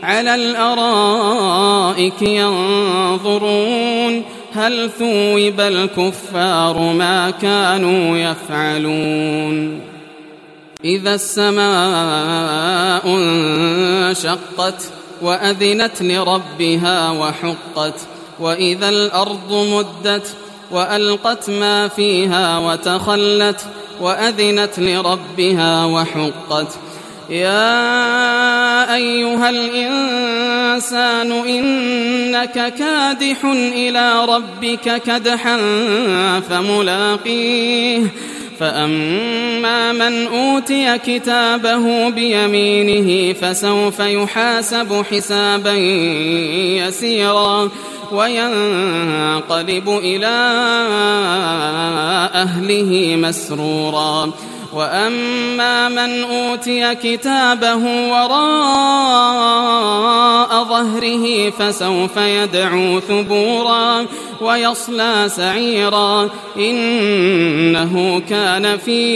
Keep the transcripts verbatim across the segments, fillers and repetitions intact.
على الأرائك ينظرون هل ثوب الكفار ما كانوا يفعلون إذا السماء انشقت وأذنت لربها وحقت وإذا الأرض مدت وألقت ما فيها وتخلت وأذنت لربها وحقت يا أيها الإنسان إنك كادح إلى ربك كدحا فملاقيه فأما من أوتي كتابه بيمينه فسوف يحاسب حسابا يسيرا وينقلب إلى أهله مسرورا وأما من أوتي كتابه وراء ظهره فسوف يدعو ثبورا ويصلى سعيرا إنه كان في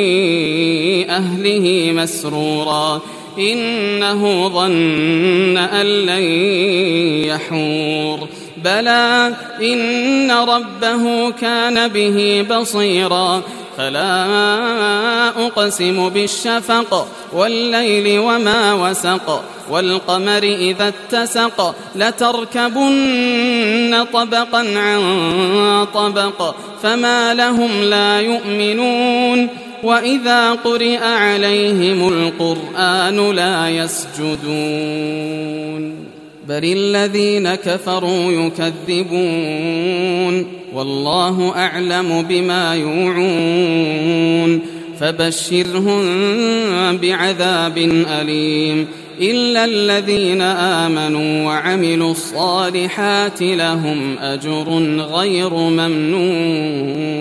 أهله مسرورا إنه ظن أن لن يحور بلى إن ربه كان به بصيرا فلا أقسم بالشفق والليل وما وسق والقمر إذا اتسق لتركبن طبقا عن طبق فما لهم لا يؤمنون وإذا قرئ عليهم القرآن لا يسجدون بل الذين كفروا يكذبون والله أعلم بما يوعون فبشرهم بعذاب أليم إلا الذين آمنوا وعملوا الصالحات لهم أجر غير ممنون.